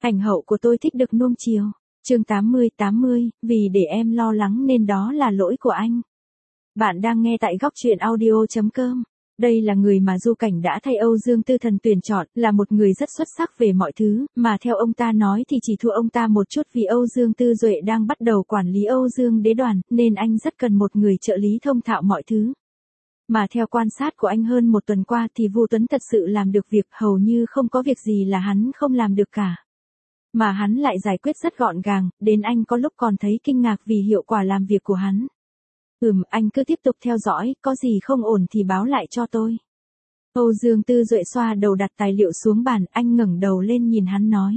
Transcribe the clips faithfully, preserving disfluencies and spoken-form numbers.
Ảnh hậu của tôi thích được nuông chiều. Chương tám mươi tám mươi, vì để em lo lắng nên đó là lỗi của anh. Bạn đang nghe tại góc truyện audio chấm com. Đây là người mà Du Cảnh đã thay Âu Dương Tư Thần tuyển chọn, là một người rất xuất sắc về mọi thứ, mà theo ông ta nói thì chỉ thua ông ta một chút vì Âu Dương Tư Duệ đang bắt đầu quản lý Âu Dương Đế Đoàn, nên anh rất cần một người trợ lý thông thạo mọi thứ. Mà theo quan sát của anh hơn một tuần qua thì Vu Tuấn thật sự làm được việc, hầu như không có việc gì là hắn không làm được cả. Mà hắn lại giải quyết rất gọn gàng, đến anh có lúc còn thấy kinh ngạc vì hiệu quả làm việc của hắn. Ừm, anh cứ tiếp tục theo dõi, có gì không ổn thì báo lại cho tôi. Âu Dương Tư Duệ xoa đầu đặt tài liệu xuống bàn, anh ngẩng đầu lên nhìn hắn nói.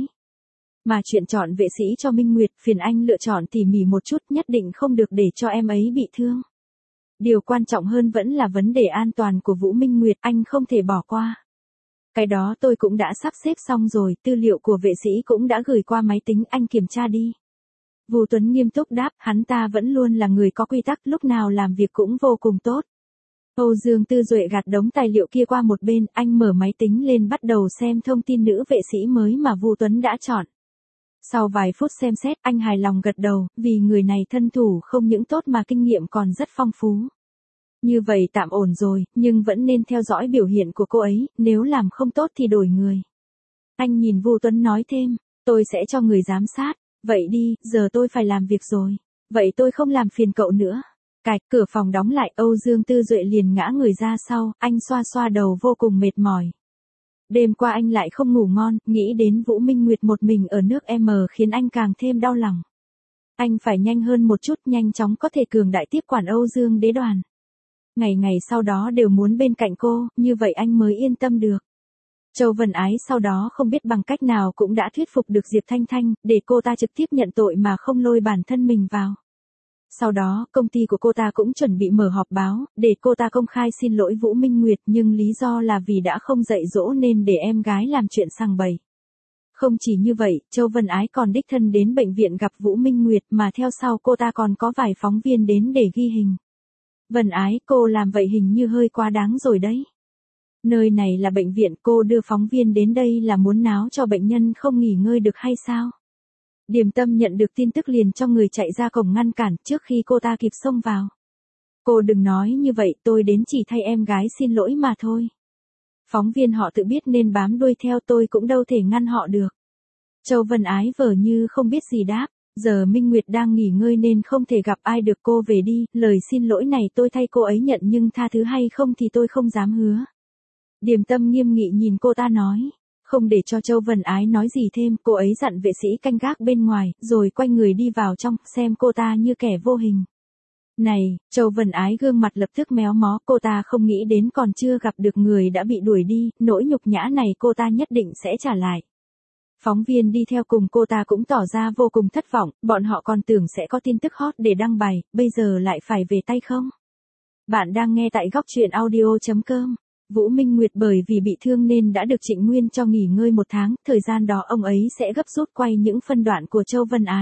Mà chuyện chọn vệ sĩ cho Minh Nguyệt, phiền anh lựa chọn tỉ mỉ một chút, nhất định không được để cho em ấy bị thương. Điều quan trọng hơn vẫn là vấn đề an toàn của Vũ Minh Nguyệt, anh không thể bỏ qua. Cái đó tôi cũng đã sắp xếp xong rồi, tư liệu của vệ sĩ cũng đã gửi qua máy tính, anh kiểm tra đi. Vu Tuấn nghiêm túc đáp, hắn ta vẫn luôn là người có quy tắc, lúc nào làm việc cũng vô cùng tốt. Âu Dương Tư Duệ gạt đống tài liệu kia qua một bên, anh mở máy tính lên bắt đầu xem thông tin nữ vệ sĩ mới mà Vu Tuấn đã chọn. Sau vài phút xem xét, anh hài lòng gật đầu, vì người này thân thủ không những tốt mà kinh nghiệm còn rất phong phú. Như vậy tạm ổn rồi, nhưng vẫn nên theo dõi biểu hiện của cô ấy, nếu làm không tốt thì đổi người. Anh nhìn Vu Tuấn nói thêm, tôi sẽ cho người giám sát, vậy đi, giờ tôi phải làm việc rồi. Vậy tôi không làm phiền cậu nữa. Cạch, cửa phòng đóng lại, Âu Dương Tư Duệ liền ngã người ra sau, anh xoa xoa đầu vô cùng mệt mỏi. Đêm qua anh lại không ngủ ngon, nghĩ đến Vũ Minh Nguyệt một mình ở nước M khiến anh càng thêm đau lòng. Anh phải nhanh hơn một chút, nhanh chóng có thể cường đại tiếp quản Âu Dương Đế Đoàn. Ngày ngày sau đó đều muốn bên cạnh cô, như vậy anh mới yên tâm được. Châu Vân Ái sau đó không biết bằng cách nào cũng đã thuyết phục được Diệp Thanh Thanh, để cô ta trực tiếp nhận tội mà không lôi bản thân mình vào. Sau đó, công ty của cô ta cũng chuẩn bị mở họp báo, để cô ta công khai xin lỗi Vũ Minh Nguyệt, nhưng lý do là vì đã không dạy dỗ nên để em gái làm chuyện sằng bậy. Không chỉ như vậy, Châu Vân Ái còn đích thân đến bệnh viện gặp Vũ Minh Nguyệt, mà theo sau cô ta còn có vài phóng viên đến để ghi hình. Vân Ái, cô làm vậy hình như hơi quá đáng rồi đấy. Nơi này là bệnh viện, cô đưa phóng viên đến đây là muốn náo cho bệnh nhân không nghỉ ngơi được hay sao? Điềm Tâm nhận được tin tức liền cho người chạy ra cổng ngăn cản trước khi cô ta kịp xông vào. Cô đừng nói như vậy, tôi đến chỉ thay em gái xin lỗi mà thôi. Phóng viên họ tự biết nên bám đuôi theo, tôi cũng đâu thể ngăn họ được. Châu Vân Ái vờ như không biết gì đáp. Giờ Minh Nguyệt đang nghỉ ngơi nên không thể gặp ai được, cô về đi, lời xin lỗi này tôi thay cô ấy nhận nhưng tha thứ hay không thì tôi không dám hứa. Điềm Tâm nghiêm nghị nhìn cô ta nói, không để cho Châu Vân Ái nói gì thêm, cô ấy dặn vệ sĩ canh gác bên ngoài, rồi quay người đi vào trong, xem cô ta như kẻ vô hình. Này, Châu Vân Ái gương mặt lập tức méo mó, cô ta không nghĩ đến còn chưa gặp được người đã bị đuổi đi, nỗi nhục nhã này cô ta nhất định sẽ trả lại. Phóng viên đi theo cùng cô ta cũng tỏ ra vô cùng thất vọng, bọn họ còn tưởng sẽ có tin tức hot để đăng bài, bây giờ lại phải về tay không? Bạn đang nghe tại góc truyện audio chấm com. Vũ Minh Nguyệt bởi vì bị thương nên đã được Trịnh Nguyên cho nghỉ ngơi một tháng, thời gian đó ông ấy sẽ gấp rút quay những phân đoạn của Châu Vân Ái.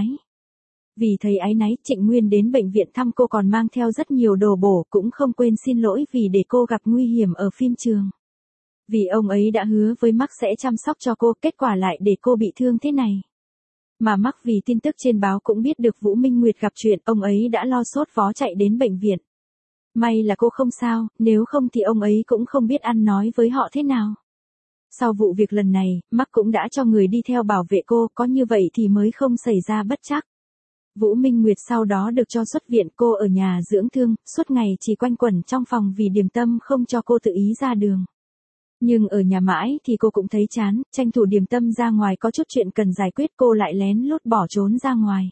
Vì thấy áy náy, Trịnh Nguyên đến bệnh viện thăm cô còn mang theo rất nhiều đồ bổ, cũng không quên xin lỗi vì để cô gặp nguy hiểm ở phim trường. Vì ông ấy đã hứa với Mark sẽ chăm sóc cho cô, kết quả lại để cô bị thương thế này. Mà Mark vì tin tức trên báo cũng biết được Vũ Minh Nguyệt gặp chuyện, ông ấy đã lo sốt vó chạy đến bệnh viện. May là cô không sao, nếu không thì ông ấy cũng không biết ăn nói với họ thế nào. Sau vụ việc lần này, Mark cũng đã cho người đi theo bảo vệ cô, có như vậy thì mới không xảy ra bất trắc. Vũ Minh Nguyệt sau đó được cho xuất viện, cô ở nhà dưỡng thương, suốt ngày chỉ quanh quẩn trong phòng vì Điềm Tâm không cho cô tự ý ra đường. Nhưng ở nhà mãi thì cô cũng thấy chán, tranh thủ Điềm Tâm ra ngoài có chút chuyện cần giải quyết, cô lại lén lút bỏ trốn ra ngoài.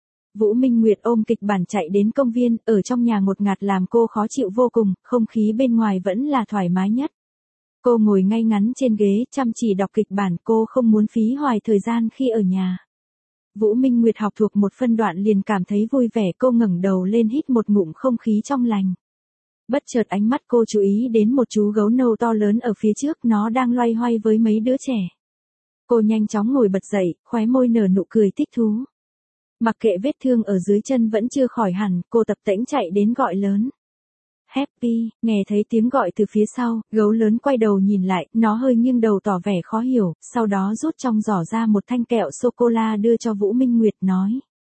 Vũ Minh Nguyệt ôm kịch bản chạy đến công viên, ở trong nhà ngột ngạt làm cô khó chịu vô cùng, không khí bên ngoài vẫn là thoải mái nhất. Cô ngồi ngay ngắn trên ghế, chăm chỉ đọc kịch bản, cô không muốn phí hoài thời gian khi ở nhà. Vũ Minh Nguyệt học thuộc một phân đoạn liền cảm thấy vui vẻ, cô ngẩng đầu lên hít một ngụm không khí trong lành. Bất chợt ánh mắt cô chú ý đến một chú gấu nâu to lớn ở phía trước, nó đang loay hoay với mấy đứa trẻ. Cô nhanh chóng ngồi bật dậy, khóe môi nở nụ cười thích thú. Mặc kệ vết thương ở dưới chân vẫn chưa khỏi hẳn, cô tập tễnh chạy đến gọi lớn. Happy, nghe thấy tiếng gọi từ phía sau, gấu lớn quay đầu nhìn lại, nó hơi nghiêng đầu tỏ vẻ khó hiểu, sau đó rút trong giỏ ra một thanh kẹo sô-cô-la đưa cho Vũ Minh Nguyệt nói.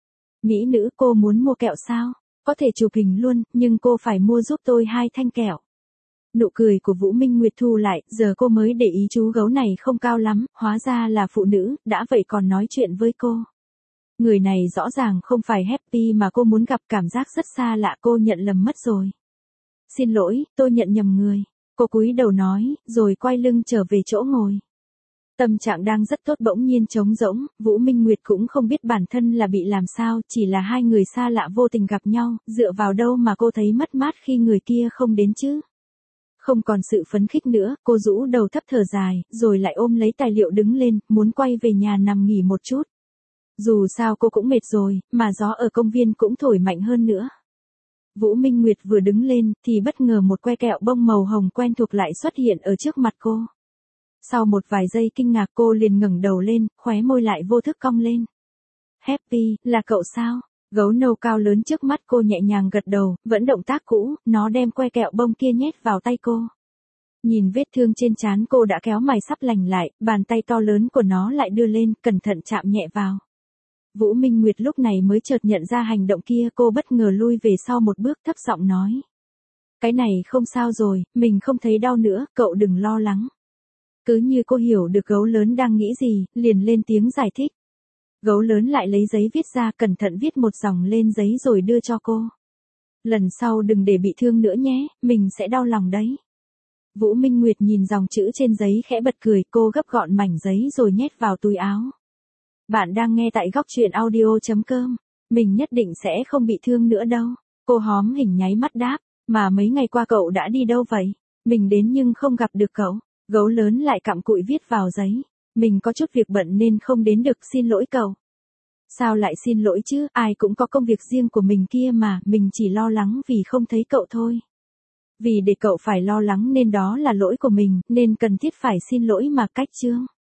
Mỹ nữ, cô muốn mua kẹo sao? Có thể chụp hình luôn, nhưng cô phải mua giúp tôi hai thanh kẹo. Nụ cười của Vũ Minh Nguyệt thu lại, giờ cô mới để ý chú gấu này không cao lắm, hóa ra là phụ nữ, đã vậy còn nói chuyện với cô. Người này rõ ràng không phải Happy mà cô muốn gặp, cảm giác rất xa lạ, cô nhận lầm mất rồi. Xin lỗi, tôi nhận nhầm người. Cô cúi đầu nói, rồi quay lưng trở về chỗ ngồi. Tâm trạng đang rất tốt bỗng nhiên trống rỗng, Vũ Minh Nguyệt cũng không biết bản thân là bị làm sao, chỉ là hai người xa lạ vô tình gặp nhau, dựa vào đâu mà cô thấy mất mát khi người kia không đến chứ. Không còn sự phấn khích nữa, cô rũ đầu thấp thở dài, rồi lại ôm lấy tài liệu đứng lên, muốn quay về nhà nằm nghỉ một chút. Dù sao cô cũng mệt rồi, mà gió ở công viên cũng thổi mạnh hơn nữa. Vũ Minh Nguyệt vừa đứng lên, thì bất ngờ một que kẹo bông màu hồng quen thuộc lại xuất hiện ở trước mặt cô. Sau một vài giây kinh ngạc cô liền ngẩng đầu lên, khóe môi lại vô thức cong lên. Happy, là cậu sao? Gấu nâu cao lớn trước mắt cô nhẹ nhàng gật đầu, vẫn động tác cũ, nó đem que kẹo bông kia nhét vào tay cô. Nhìn vết thương trên trán cô đã kéo mày sắp lành lại, bàn tay to lớn của nó lại đưa lên, cẩn thận chạm nhẹ vào. Vũ Minh Nguyệt lúc này mới chợt nhận ra hành động kia, cô bất ngờ lui về sau một bước thấp giọng nói. Cái này không sao rồi, mình không thấy đau nữa, cậu đừng lo lắng. Cứ như cô hiểu được gấu lớn đang nghĩ gì, liền lên tiếng giải thích. Gấu lớn lại lấy giấy viết ra, cẩn thận viết một dòng lên giấy rồi đưa cho cô. Lần sau đừng để bị thương nữa nhé, mình sẽ đau lòng đấy. Vũ Minh Nguyệt nhìn dòng chữ trên giấy khẽ bật cười, cô gấp gọn mảnh giấy rồi nhét vào túi áo. Bạn đang nghe tại góc truyện audio chấm com. Mình nhất định sẽ không bị thương nữa đâu. Cô hóm hình nháy mắt đáp, mà mấy ngày qua cậu đã đi đâu vậy? Mình đến nhưng không gặp được cậu. Gấu lớn lại cặm cụi viết vào giấy. Mình có chút việc bận nên không đến được, xin lỗi cậu. Sao lại xin lỗi chứ, ai cũng có công việc riêng của mình kia mà, mình chỉ lo lắng vì không thấy cậu thôi. Vì để cậu phải lo lắng nên đó là lỗi của mình, nên cần thiết phải xin lỗi mà, cách chương.